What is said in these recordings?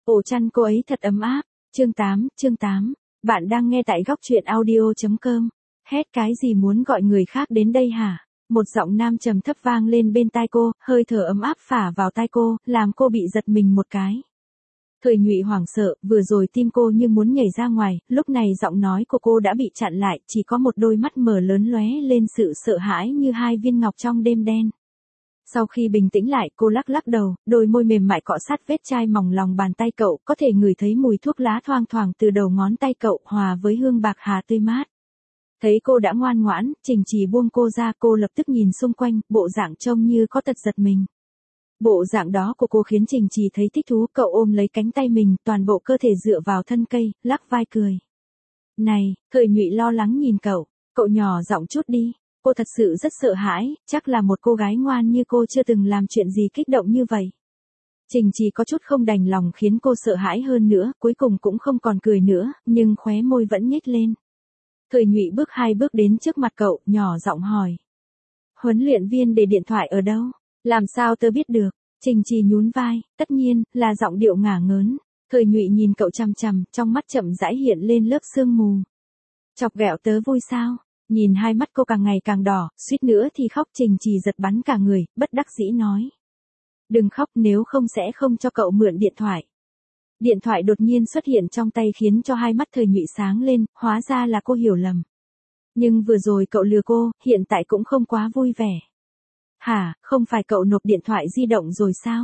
Ổ chăn cô ấy thật ấm áp. Chương 8. Bạn đang nghe tại góc truyện audio.com. Hét cái gì muốn gọi người khác đến đây hả? Một giọng nam trầm thấp vang lên bên tai cô, hơi thở ấm áp phả vào tai cô, làm cô bị giật mình một cái. Thời Nhụy hoảng sợ, vừa rồi tim cô như muốn nhảy ra ngoài, lúc này giọng nói của cô đã bị chặn lại, chỉ có một đôi mắt mở lớn lóe lên sự sợ hãi như hai viên ngọc trong đêm đen. Sau khi bình tĩnh lại, cô lắc lắc đầu, đôi môi mềm mại cọ sát vết chai mỏng lòng bàn tay cậu, có thể ngửi thấy mùi thuốc lá thoang thoảng từ đầu ngón tay cậu, hòa với hương bạc hà tươi mát. Thấy cô đã ngoan ngoãn, Trình Trì buông cô ra, cô lập tức nhìn xung quanh, bộ dạng trông như có tật giật mình. Bộ dạng đó của cô khiến Trình Trì thấy thích thú, cậu ôm lấy cánh tay mình, toàn bộ cơ thể dựa vào thân cây, lắc vai cười. Này, Thời Nhụy lo lắng nhìn cậu nhỏ giọng chút đi. Cô thật sự rất sợ hãi, chắc là một cô gái ngoan như cô chưa từng làm chuyện gì kích động như vậy. Trình Trì có chút không đành lòng khiến cô sợ hãi hơn nữa, cuối cùng cũng không còn cười nữa, nhưng khóe môi vẫn nhếch lên. Thời Nhụy bước 2 bước đến trước mặt cậu, nhỏ giọng hỏi. Huấn luyện viên để điện thoại ở đâu? Làm sao tớ biết được? Trình Trì nhún vai, tất nhiên, là giọng điệu ngả ngớn. Thời Nhụy nhìn cậu chằm chằm, trong mắt chậm rãi hiện lên lớp sương mù. Chọc ghẹo tớ vui sao? Nhìn hai mắt cô càng ngày càng đỏ, suýt nữa thì khóc. Trình Trì giật bắn cả người, bất đắc dĩ nói. Đừng khóc, nếu không sẽ không cho cậu mượn điện thoại. Điện thoại đột nhiên xuất hiện trong tay khiến cho hai mắt Thời Nhụy sáng lên, hóa ra là cô hiểu lầm. Nhưng vừa rồi cậu lừa cô, hiện tại cũng không quá vui vẻ. Hả, không phải cậu nộp điện thoại di động rồi sao?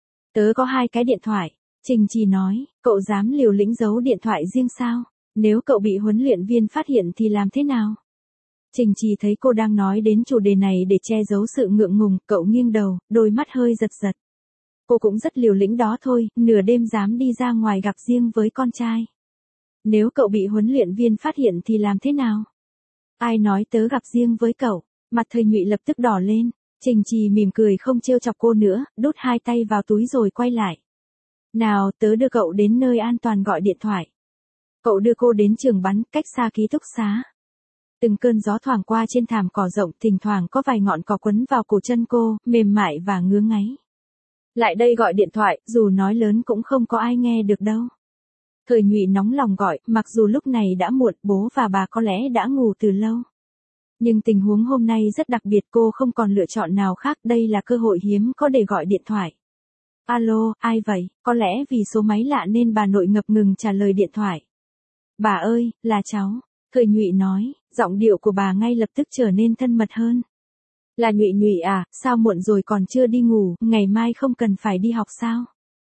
Tớ có 2 cái điện thoại. Trình Trì nói, cậu dám liều lĩnh giấu điện thoại riêng sao? Nếu cậu bị huấn luyện viên phát hiện thì làm thế nào? Trình Trì thấy cô đang nói đến chủ đề này để che giấu sự ngượng ngùng, cậu nghiêng đầu, đôi mắt hơi giật giật. Cô cũng rất liều lĩnh đó thôi, nửa đêm dám đi ra ngoài gặp riêng với con trai. Nếu cậu bị huấn luyện viên phát hiện thì làm thế nào? Ai nói tớ gặp riêng với cậu? Mặt Thời Nhụy lập tức đỏ lên. Trình Trì mỉm cười không trêu chọc cô nữa, đút 2 tay vào túi rồi quay lại. Nào, tớ đưa cậu đến nơi an toàn gọi điện thoại. Cậu đưa cô đến trường bắn, cách xa ký túc xá. Từng cơn gió thoảng qua trên thảm cỏ rộng, thỉnh thoảng có vài ngọn cỏ quấn vào cổ chân cô, mềm mại và ngứa ngáy. Lại đây gọi điện thoại, dù nói lớn cũng không có ai nghe được đâu. Thời Nhụy nóng lòng gọi, mặc dù lúc này đã muộn, bố và bà có lẽ đã ngủ từ lâu. Nhưng tình huống hôm nay rất đặc biệt, cô không còn lựa chọn nào khác, đây là cơ hội hiếm có để gọi điện thoại. Alo, ai vậy? Có lẽ vì số máy lạ nên bà nội ngập ngừng trả lời điện thoại. Bà ơi, là cháu. Thời Nhụy nói, giọng điệu của bà ngay lập tức trở nên thân mật hơn. Là Nhụy Nhụy à, sao muộn rồi còn chưa đi ngủ, ngày mai không cần phải đi học sao?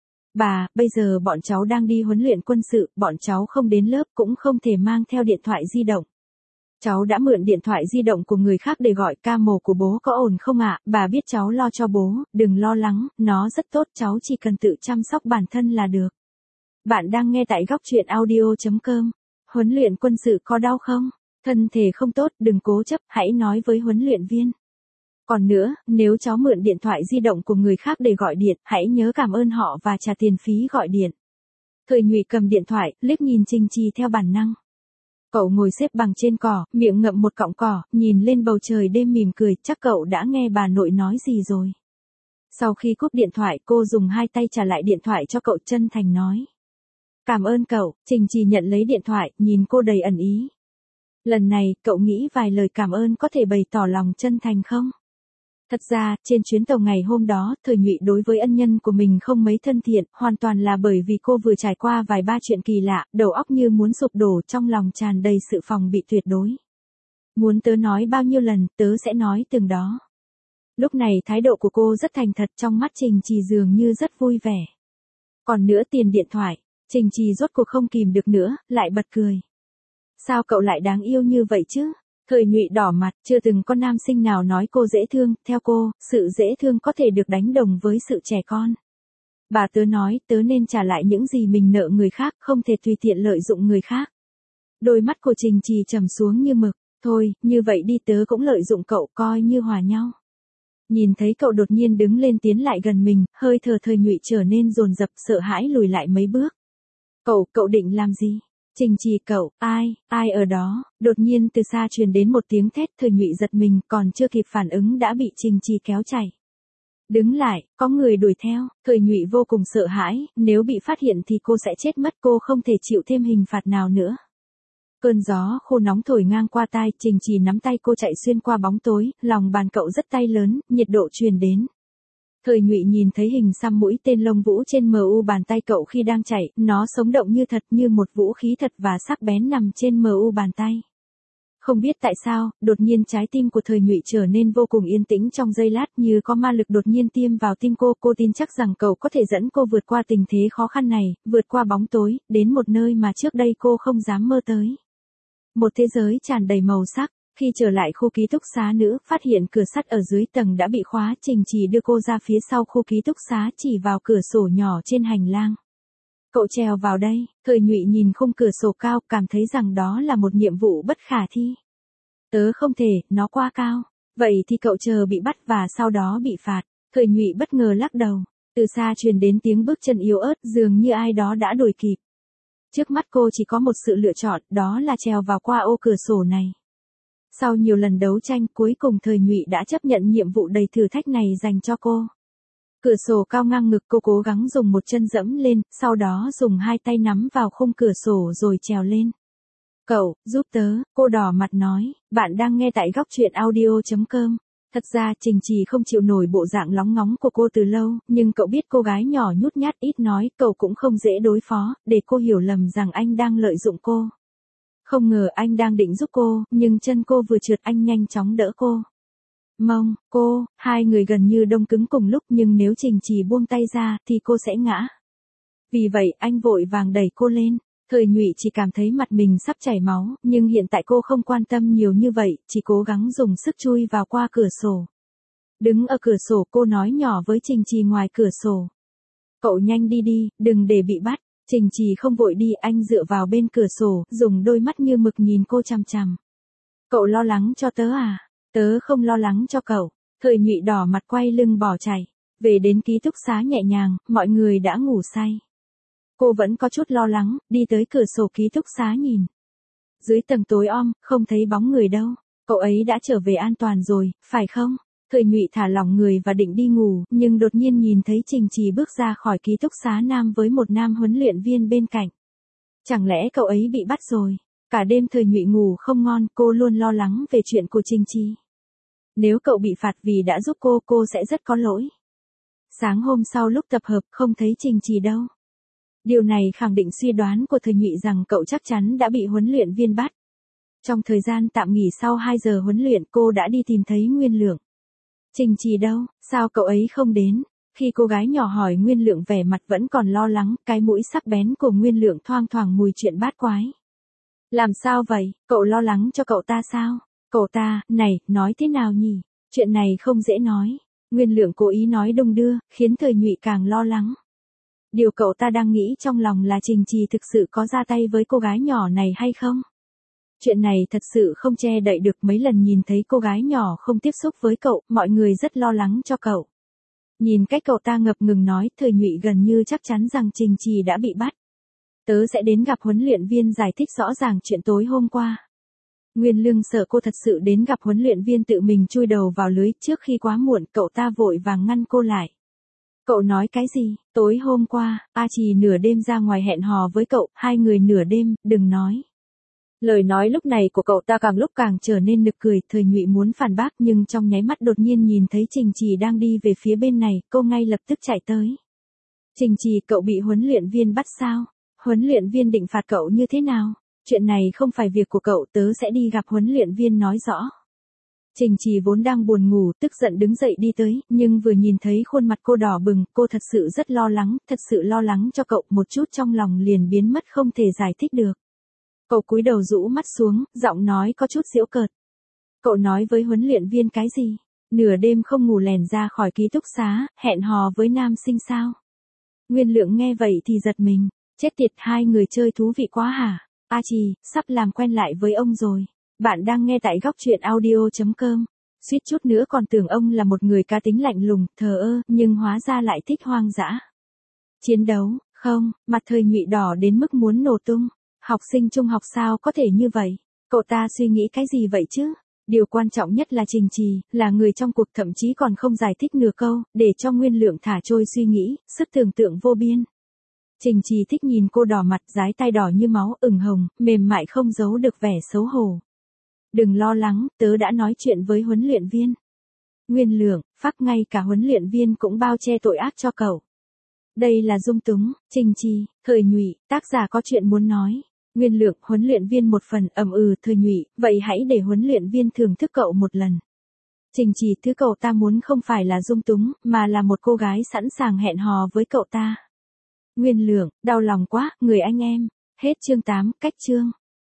Bà, bây giờ bọn cháu đang đi huấn luyện quân sự, bọn cháu không đến lớp cũng không thể mang theo điện thoại di động. Cháu đã mượn điện thoại di động của người khác để gọi, ca mổ của bố có ổn không ạ? Bà biết cháu lo cho bố, đừng lo lắng, nó rất tốt, cháu chỉ cần tự chăm sóc bản thân là được. Bạn đang nghe tại góc truyện audio.com. Huấn luyện quân sự có đau không? Thân thể không tốt, đừng cố chấp, hãy nói với huấn luyện viên. Còn nữa, nếu cháu mượn điện thoại di động của người khác để gọi điện, hãy nhớ cảm ơn họ và trả tiền phí gọi điện. Thời Nhụy cầm điện thoại, liếc nhìn Trình Trì theo bản năng. Cậu ngồi xếp bằng trên cỏ, miệng ngậm một cọng cỏ, nhìn lên bầu trời đêm mỉm cười, chắc cậu đã nghe bà nội nói gì rồi. Sau khi cúp điện thoại, cô dùng 2 tay trả lại điện thoại cho cậu, chân thành nói. Cảm ơn cậu. Trình Trì nhận lấy điện thoại, nhìn cô đầy ẩn ý. Lần này, cậu nghĩ vài lời cảm ơn có thể bày tỏ lòng chân thành không? Thật ra, trên chuyến tàu ngày hôm đó, Thời Nhụy đối với ân nhân của mình không mấy thân thiện, hoàn toàn là bởi vì cô vừa trải qua vài ba chuyện kỳ lạ, đầu óc như muốn sụp đổ, trong lòng tràn đầy sự phòng bị tuyệt đối. Muốn tớ nói bao nhiêu lần, tớ sẽ nói từng đó. Lúc này thái độ của cô rất thành thật, trong mắt Trình Trì dường như rất vui vẻ. Còn nữa tiền điện thoại, Trình Trì rốt cuộc không kìm được nữa, lại bật cười. Sao cậu lại đáng yêu như vậy chứ? Thời Nhụy đỏ mặt, chưa từng có nam sinh nào nói cô dễ thương, theo cô, sự dễ thương có thể được đánh đồng với sự trẻ con. Bà tớ nói, tớ nên trả lại những gì mình nợ người khác, không thể tùy tiện lợi dụng người khác. Đôi mắt của Trình Trì trầm xuống như mực, thôi, như vậy đi, tớ cũng lợi dụng cậu, coi như hòa nhau. Nhìn thấy cậu đột nhiên đứng lên tiến lại gần mình, hơi thở Thời Nhụy trở nên dồn dập, sợ hãi lùi lại mấy bước. Cậu định làm gì? Trình Trì, ai ở đó? Đột nhiên từ xa truyền đến một tiếng thét, Thời Nhụy giật mình, còn chưa kịp phản ứng đã bị Trình Trì kéo chạy. Đứng lại, có người đuổi theo, Thời Nhụy vô cùng sợ hãi, nếu bị phát hiện thì cô sẽ chết mất, cô không thể chịu thêm hình phạt nào nữa. Cơn gió khô nóng thổi ngang qua tai, Trình Trì nắm tay cô chạy xuyên qua bóng tối, lòng bàn cậu rất tay lớn, nhiệt độ truyền đến. Thời Nhụy nhìn thấy hình xăm mũi tên lông vũ trên mu bàn tay cậu khi đang chạy, nó sống động như thật, như một vũ khí thật và sắc bén nằm trên mu bàn tay. Không biết tại sao, đột nhiên trái tim của Thời Nhụy trở nên vô cùng yên tĩnh trong giây lát, như có ma lực đột nhiên tiêm vào tim cô tin chắc rằng cậu có thể dẫn cô vượt qua tình thế khó khăn này, vượt qua bóng tối, đến một nơi mà trước đây cô không dám mơ tới. Một thế giới tràn đầy màu sắc. Khi trở lại khu ký túc xá nữ, phát hiện cửa sắt ở dưới tầng đã bị khóa, Trình Trì đưa cô ra phía sau khu ký túc xá, chỉ vào cửa sổ nhỏ trên hành lang. Cậu trèo vào đây. Thời Nhụy nhìn khung cửa sổ cao, cảm thấy rằng đó là một nhiệm vụ bất khả thi. Tớ không thể, nó quá cao. Vậy thì cậu chờ bị bắt và sau đó bị phạt. Thời Nhụy bất ngờ lắc đầu. Từ xa truyền đến tiếng bước chân yếu ớt, dường như ai đó đã đuổi kịp. Trước mắt cô chỉ có một sự lựa chọn, đó là trèo vào qua ô cửa sổ này. Sau nhiều lần đấu tranh, cuối cùng Thời Nhụy đã chấp nhận nhiệm vụ đầy thử thách này dành cho cô. Cửa sổ cao ngang ngực, cô cố gắng dùng một chân dẫm lên, sau đó dùng hai tay nắm vào khung cửa sổ rồi trèo lên. Cậu, giúp tớ, cô đỏ mặt nói, bạn đang nghe tại góc truyện audio.com. Thật ra Trình Trì không chịu nổi bộ dạng lóng ngóng của cô từ lâu, nhưng cậu biết cô gái nhỏ nhút nhát ít nói, cậu cũng không dễ đối phó, để cô hiểu lầm rằng anh đang lợi dụng cô. Không ngờ anh đang định giúp cô, nhưng chân cô vừa trượt anh nhanh chóng đỡ cô. Mông, cô, hai người gần như đông cứng cùng lúc, nhưng nếu Trình Trì buông tay ra thì cô sẽ ngã. Vì vậy anh vội vàng đẩy cô lên. Thời Nhụy chỉ cảm thấy mặt mình sắp chảy máu, nhưng hiện tại cô không quan tâm nhiều như vậy, chỉ cố gắng dùng sức chui vào qua cửa sổ. Đứng ở cửa sổ, cô nói nhỏ với Trình Trì ngoài cửa sổ. Cậu nhanh đi đi, đừng để bị bắt. Trình Trì không vội đi, anh dựa vào bên cửa sổ, dùng đôi mắt như mực nhìn cô chằm chằm. Cậu lo lắng cho tớ à? Tớ không lo lắng cho cậu. Thời Nhụy đỏ mặt quay lưng bỏ chạy. Về đến ký túc xá nhẹ nhàng, mọi người đã ngủ say. Cô vẫn có chút lo lắng, đi tới cửa sổ ký túc xá nhìn. Dưới tầng tối om, không thấy bóng người đâu. Cậu ấy đã trở về an toàn rồi, phải không? Thời Nhụy thả lỏng người và định đi ngủ, nhưng đột nhiên nhìn thấy Trình Trì bước ra khỏi ký túc xá nam với một nam huấn luyện viên bên cạnh. Chẳng lẽ cậu ấy bị bắt rồi? Cả đêm Thời Nhụy ngủ không ngon, cô luôn lo lắng về chuyện của Trình Trì. Nếu cậu bị phạt vì đã giúp cô sẽ rất có lỗi. Sáng hôm sau lúc tập hợp, không thấy Trình Trì đâu. Điều này khẳng định suy đoán của Thời Nhụy rằng cậu chắc chắn đã bị huấn luyện viên bắt. Trong thời gian tạm nghỉ sau 2 giờ huấn luyện, cô đã đi tìm thấy Nguyên Lượng. Trình Trì đâu, sao cậu ấy không đến? Khi cô gái nhỏ hỏi, Nguyên Lượng vẻ mặt vẫn còn lo lắng, cái mũi sắc bén của Nguyên Lượng thoang thoảng mùi chuyện bát quái. Làm sao vậy, cậu lo lắng cho cậu ta sao? Cậu ta, này, nói thế nào nhỉ? Chuyện này không dễ nói. Nguyên Lượng cố ý nói đung đưa, khiến Thời Nhụy càng lo lắng. Điều cậu ta đang nghĩ trong lòng là Trình Trì thực sự có ra tay với cô gái nhỏ này hay không? Chuyện này thật sự không che đậy được, mấy lần nhìn thấy cô gái nhỏ không tiếp xúc với cậu, mọi người rất lo lắng cho cậu. Nhìn cách cậu ta ngập ngừng nói, Thời Nhụy gần như chắc chắn rằng Trình Trì đã bị bắt. Tớ sẽ đến gặp huấn luyện viên giải thích rõ ràng chuyện tối hôm qua. Nguyên Lương sợ cô thật sự đến gặp huấn luyện viên tự mình chui đầu vào lưới, trước khi quá muộn, cậu ta vội vàng ngăn cô lại. Cậu nói cái gì? Tối hôm qua, A Trì nửa đêm ra ngoài hẹn hò với cậu, 2 người nửa đêm, đừng nói. Lời nói lúc này của cậu ta càng lúc càng trở nên nực cười, Thời Nhụy muốn phản bác nhưng trong nháy mắt đột nhiên nhìn thấy Trình Trì đang đi về phía bên này, cô ngay lập tức chạy tới. Trình Trì, cậu bị huấn luyện viên bắt sao? Huấn luyện viên định phạt cậu như thế nào? Chuyện này không phải việc của cậu, tớ sẽ đi gặp huấn luyện viên nói rõ. Trình Trì vốn đang buồn ngủ, tức giận đứng dậy đi tới, nhưng vừa nhìn thấy khuôn mặt cô đỏ bừng, cô thật sự rất lo lắng, thật sự lo lắng cho cậu, một chút trong lòng liền biến mất không thể giải thích được. Cậu cúi đầu rũ mắt xuống, giọng nói có chút giễu cợt. Cậu nói với huấn luyện viên cái gì? Nửa đêm không ngủ lèn ra khỏi ký túc xá, hẹn hò với nam sinh sao? Nguyên Lượng nghe vậy thì giật mình, chết tiệt, 2 người chơi thú vị quá hả? A Trì, sắp làm quen lại với ông rồi. Bạn đang nghe tại góc truyện audio.com. Suýt chút nữa còn tưởng ông là một người cá tính lạnh lùng, thờ ơ, nhưng hóa ra lại thích hoang dã. Chiến đấu, không, mặt Thời Nhụy đỏ đến mức muốn nổ tung. Học sinh trung học sao có thể như vậy? Cậu ta suy nghĩ cái gì vậy chứ? Điều quan trọng nhất là Trình Trì, là người trong cuộc thậm chí còn không giải thích nửa câu, để cho Nguyên Lượng thả trôi suy nghĩ, sức tưởng tượng vô biên. Trình Trì thích nhìn cô đỏ mặt, dái tay đỏ như máu, ửng hồng, mềm mại không giấu được vẻ xấu hổ. Đừng lo lắng, tớ đã nói chuyện với huấn luyện viên. Nguyên Lượng, phác ngay cả huấn luyện viên cũng bao che tội ác cho cậu. Đây là dung túng, Trình Trì, Thời Nhụy, tác giả có chuyện muốn nói. Nguyên Lượng, huấn luyện viên một phần, Thời Nhụy, vậy hãy để huấn luyện viên thưởng thức cậu một lần. Trình Trì, thứ cậu ta muốn không phải là dung túng, mà là một cô gái sẵn sàng hẹn hò với cậu ta. Nguyên Lượng, đau lòng quá, người anh em. Hết chương 8, cách chương.